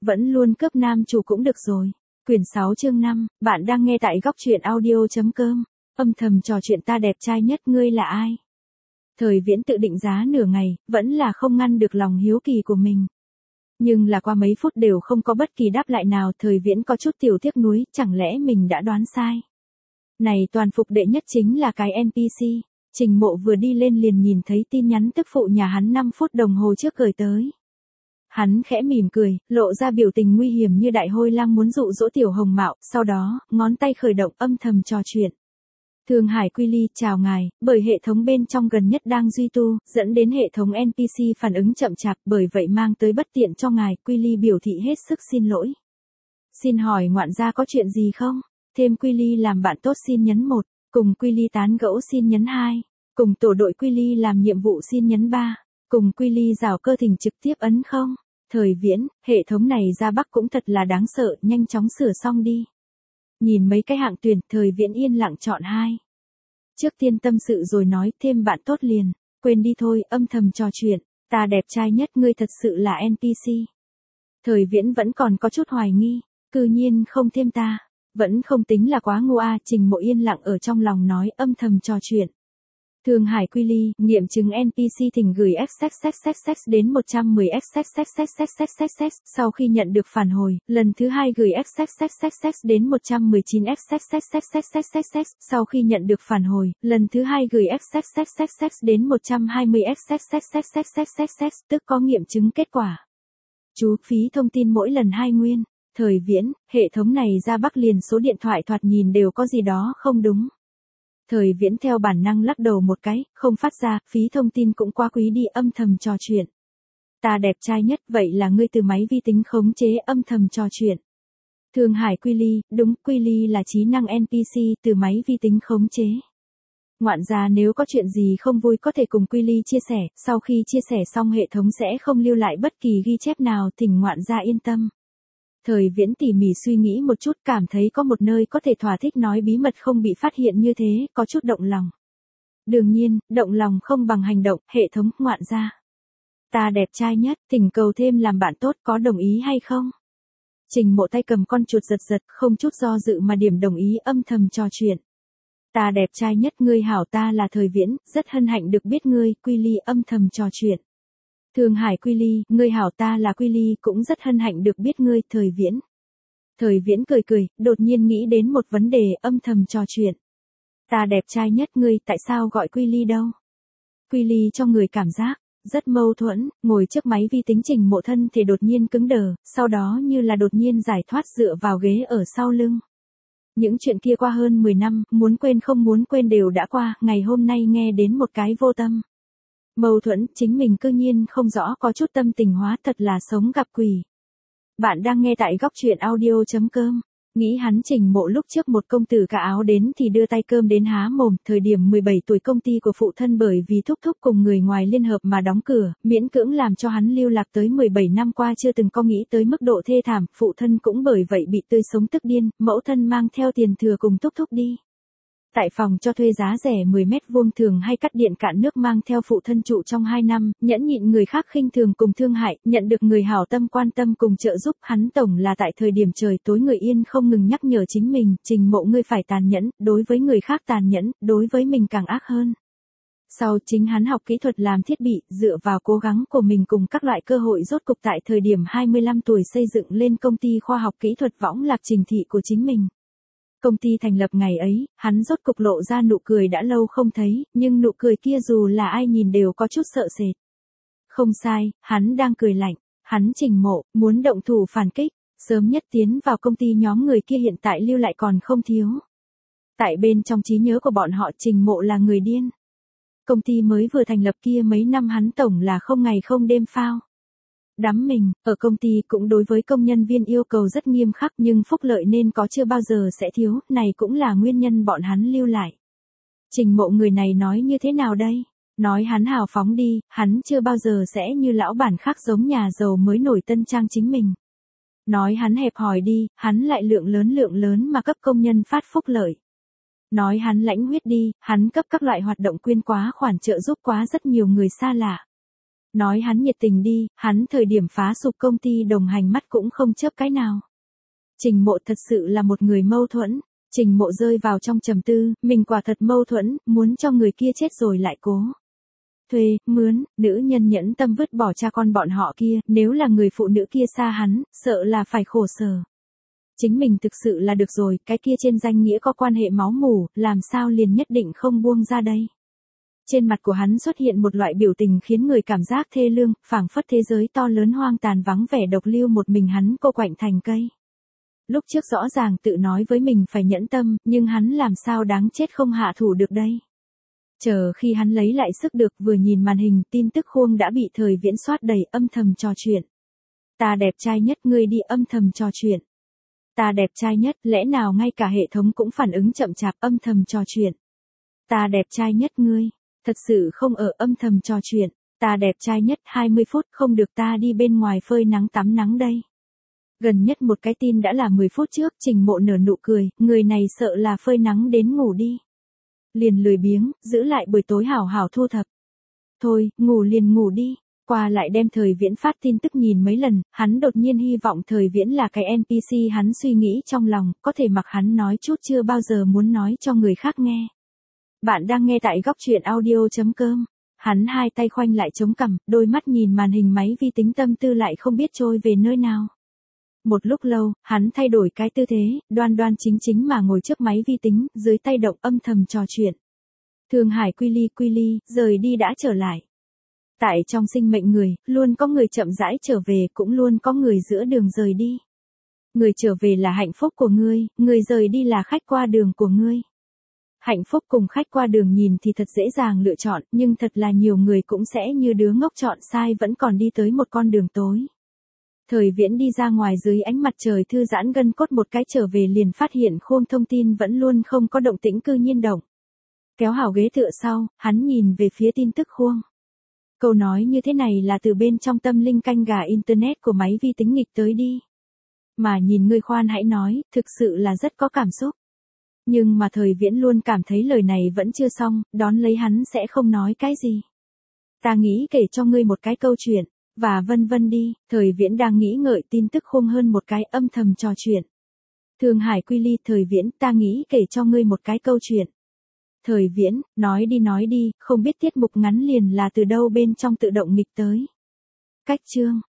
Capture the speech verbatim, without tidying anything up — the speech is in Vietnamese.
vẫn luôn cướp nam chủ cũng được rồi. Quyển sáu chương năm, bạn đang nghe tại góc truyện audio.com. Âm thầm trò chuyện ta đẹp trai nhất ngươi là ai? Thời Viễn tự định giá nửa ngày, vẫn là không ngăn được lòng hiếu kỳ của mình. Nhưng là qua mấy phút đều không có bất kỳ đáp lại nào, Thời Viễn có chút tiểu tiếc nuối, chẳng lẽ mình đã đoán sai. Này toàn phục đệ nhất chính là cái en pê xê. Trình Mộ vừa đi lên liền nhìn thấy tin nhắn tức phụ nhà hắn năm phút đồng hồ trước gửi tới. Hắn khẽ mỉm cười, lộ ra biểu tình nguy hiểm như đại hôi lang muốn dụ dỗ tiểu hồng mạo, sau đó, ngón tay khởi động âm thầm trò chuyện. Thương Hải Quy Ly, chào ngài, bởi hệ thống bên trong gần nhất đang duy tu, dẫn đến hệ thống en pê xê phản ứng chậm chạp, bởi vậy mang tới bất tiện cho ngài, Quy Ly biểu thị hết sức xin lỗi. Xin hỏi ngoạn gia có chuyện gì không? Thêm Quy Ly làm bạn tốt xin nhấn một, cùng Quy Ly tán gẫu xin nhấn hai, cùng tổ đội Quy Ly làm nhiệm vụ xin nhấn ba, cùng Quy Ly rào cơ thỉnh trực tiếp ấn không. Thời Viễn, hệ thống này ra Bắc cũng thật là đáng sợ, nhanh chóng sửa xong đi. Nhìn mấy cái hạng tuyển, Thời Viễn yên lặng chọn hai. Trước tiên tâm sự rồi nói, thêm bạn tốt liền, quên đi thôi, âm thầm trò chuyện, ta đẹp trai nhất ngươi thật sự là en pê xê. Thời Viễn vẫn còn có chút hoài nghi, cư nhiên không thêm ta, vẫn không tính là quá ngu a. Trình Mộ yên lặng ở trong lòng nói, âm thầm trò chuyện. Thương Hải Quy Ly, nghiệm chứng en pê xê thỉnh gửi xxxxx đến một trăm mười xxxxxxxxx, sau khi nhận được phản hồi, lần thứ hai gửi xxxxx đến một trăm mười chín xxxxxxx, sau khi nhận được phản hồi, lần thứ hai gửi xxxxx đến một trăm hai mươi xxxxxx, tức có nghiệm chứng kết quả. Chú phí thông tin mỗi lần hai nguyên. Thời Viễn, hệ thống này ra Bắc liền số điện thoại thoạt nhìn đều có gì đó không đúng. Thời Viễn theo bản năng lắc đầu một cái, không phát ra, phí thông tin cũng quá quý đi, âm thầm trò chuyện. Ta đẹp trai nhất, vậy là ngươi từ máy vi tính khống chế âm thầm trò chuyện. Thương Hải Quy Ly, đúng, Quy Ly là trí năng en pê xê từ máy vi tính khống chế. Ngoạn gia nếu có chuyện gì không vui có thể cùng Quy Ly chia sẻ, sau khi chia sẻ xong hệ thống sẽ không lưu lại bất kỳ ghi chép nào, thỉnh ngoạn gia yên tâm. Thời Viễn tỉ mỉ suy nghĩ một chút, cảm thấy có một nơi có thể thỏa thích nói bí mật không bị phát hiện như thế, có chút động lòng. Đương nhiên, động lòng không bằng hành động, hệ thống, ngoạn gia. Ta đẹp trai nhất, thỉnh cầu thêm làm bạn tốt, có đồng ý hay không? Trình Mộ tay cầm con chuột giật giật, không chút do dự mà điểm đồng ý, âm thầm trò chuyện. Ta đẹp trai nhất, ngươi hảo, ta là Thời Viễn, rất hân hạnh được biết ngươi, Quy Ly, âm thầm trò chuyện. Thương Hải Quy Ly, ngươi hảo, ta là Quy Ly, cũng rất hân hạnh được biết ngươi, Thời Viễn. Thời Viễn cười cười, đột nhiên nghĩ đến một vấn đề, âm thầm trò chuyện. Ta đẹp trai nhất, ngươi tại sao gọi Quy Ly đâu? Quy Ly cho người cảm giác rất mâu thuẫn, ngồi trước máy vi tính Trình Mộ thân thì đột nhiên cứng đờ, sau đó như là đột nhiên giải thoát dựa vào ghế ở sau lưng. Những chuyện kia qua hơn mười năm, muốn quên không muốn quên đều đã qua, ngày hôm nay nghe đến một cái vô tâm. Mâu thuẫn, chính mình cư nhiên không rõ, có chút tâm tình hóa, thật là sống gặp quỷ. Bạn đang nghe tại góc truyện audio.com. Nghĩ hắn Trình Mộ lúc trước một công tử cà áo đến thì đưa tay cơm đến há mồm, thời điểm mười bảy tuổi công ty của phụ thân bởi vì thúc thúc cùng người ngoài liên hợp mà đóng cửa, miễn cưỡng làm cho hắn lưu lạc tới mười bảy năm qua chưa từng có nghĩ tới mức độ thê thảm, phụ thân cũng bởi vậy bị tươi sống tức điên, mẫu thân mang theo tiền thừa cùng thúc thúc đi. Tại phòng cho thuê giá rẻ mười mét vuông thường hay cắt điện cạn nước mang theo phụ thân trụ trong hai năm, nhẫn nhịn người khác khinh thường cùng thương hại, nhận được người hảo tâm quan tâm cùng trợ giúp, hắn tổng là tại thời điểm trời tối người yên không ngừng nhắc nhở chính mình, Trình Mộ ngươi phải tàn nhẫn, đối với người khác tàn nhẫn, đối với mình càng ác hơn. Sau chính hắn học kỹ thuật làm thiết bị, dựa vào cố gắng của mình cùng các loại cơ hội rốt cục tại thời điểm hai mươi lăm tuổi xây dựng lên công ty khoa học kỹ thuật Võng Lạc Trình Thị của chính mình. Công ty thành lập ngày ấy, hắn rốt cục lộ ra nụ cười đã lâu không thấy, nhưng nụ cười kia dù là ai nhìn đều có chút sợ sệt. Không sai, hắn đang cười lạnh, hắn Trình Mộ, muốn động thủ phản kích, sớm nhất tiến vào công ty nhóm người kia hiện tại lưu lại còn không thiếu. Tại bên trong trí nhớ của bọn họ Trình Mộ là người điên. Công ty mới vừa thành lập kia mấy năm hắn tổng là không ngày không đêm phao. Đắm mình, ở công ty cũng đối với công nhân viên yêu cầu rất nghiêm khắc nhưng phúc lợi nên có chưa bao giờ sẽ thiếu, này cũng là nguyên nhân bọn hắn lưu lại. Trình Mộ người này nói như thế nào đây? Nói hắn hào phóng đi, hắn chưa bao giờ sẽ như lão bản khác giống nhà giàu mới nổi tân trang chính mình. Nói hắn hẹp hòi đi, hắn lại lượng lớn lượng lớn mà cấp công nhân phát phúc lợi. Nói hắn lãnh huyết đi, hắn cấp các loại hoạt động quyên quá khoản trợ giúp quá rất nhiều người xa lạ. Nói hắn nhiệt tình đi, hắn thời điểm phá sụp công ty đồng hành mắt cũng không chớp cái nào. Trình Mộ thật sự là một người mâu thuẫn. Trình Mộ rơi vào trong trầm tư, mình quả thật mâu thuẫn, muốn cho người kia chết rồi lại cố. Thuê, mướn, nữ nhân nhẫn tâm vứt bỏ cha con bọn họ kia, nếu là người phụ nữ kia xa hắn, sợ là phải khổ sở. Chính mình thực sự là được rồi, cái kia trên danh nghĩa có quan hệ máu mủ, làm sao liền nhất định không buông ra đây. Trên mặt của hắn xuất hiện một loại biểu tình khiến người cảm giác thê lương, phảng phất thế giới to lớn hoang tàn vắng vẻ độc lưu một mình hắn cô quạnh thành cây. Lúc trước rõ ràng tự nói với mình phải nhẫn tâm, nhưng hắn làm sao đáng chết không hạ thủ được đây. Chờ khi hắn lấy lại sức được vừa nhìn màn hình tin tức khuôn đã bị Thời Viễn soát đầy âm thầm trò chuyện. Ta đẹp trai nhất ngươi đi âm thầm trò chuyện. Ta đẹp trai nhất lẽ nào ngay cả hệ thống cũng phản ứng chậm chạp âm thầm trò chuyện. Ta đẹp trai nhất ngươi, thật sự không ở âm thầm trò chuyện. Ta đẹp trai nhất hai mươi phút không được ta đi bên ngoài phơi nắng tắm nắng đây. Gần nhất một cái tin đã là mười phút trước Trình Mộ nở nụ cười, người này sợ là phơi nắng đến ngủ đi. Liền lười biếng, giữ lại buổi tối hảo hảo thu thập. Thôi, ngủ liền ngủ đi. Qua lại đem Thời Viễn phát tin tức nhìn mấy lần, hắn đột nhiên hy vọng Thời Viễn là cái en pê xê hắn suy nghĩ trong lòng, có thể mặc hắn nói chút chưa bao giờ muốn nói cho người khác nghe. Bạn đang nghe tại góc truyện audio chấm com. Hắn hai tay khoanh lại chống cằm, đôi mắt nhìn màn hình máy vi tính tâm tư lại không biết trôi về nơi nào. Một lúc lâu, hắn thay đổi cái tư thế, đoan đoan chính chính mà ngồi trước máy vi tính, dưới tay động âm thầm trò chuyện. Thương Hải quy ly quy ly, rời đi đã trở lại. Tại trong sinh mệnh người, luôn có người chậm rãi trở về, cũng luôn có người giữa đường rời đi. Người trở về là hạnh phúc của ngươi, người rời đi là khách qua đường của ngươi. Hạnh phúc cùng khách qua đường nhìn thì thật dễ dàng lựa chọn, nhưng thật là nhiều người cũng sẽ như đứa ngốc chọn sai vẫn còn đi tới một con đường tối. Thời Viễn đi ra ngoài dưới ánh mặt trời thư giãn gân cốt một cái trở về liền phát hiện khung thông tin vẫn luôn không có động tĩnh cư nhiên động. Kéo hảo ghế tựa sau, hắn nhìn về phía tin tức khuôn. Câu nói như thế này là từ bên trong tâm linh canh gà internet của máy vi tính nghịch tới đi. Mà nhìn ngươi khoan hãy nói, thực sự là rất có cảm xúc. Nhưng mà Thời Viễn luôn cảm thấy lời này vẫn chưa xong, đón lấy hắn sẽ không nói cái gì. Ta nghĩ kể cho ngươi một cái câu chuyện. Và vân vân đi, Thời Viễn đang nghĩ ngợi tin tức khung hơn một cái âm thầm trò chuyện. Thương Hải quy ly Thời Viễn, ta nghĩ kể cho ngươi một cái câu chuyện. Thời Viễn, nói đi nói đi, không biết tiết mục ngắn liền là từ đâu bên trong tự động nghịch tới. Cách chương,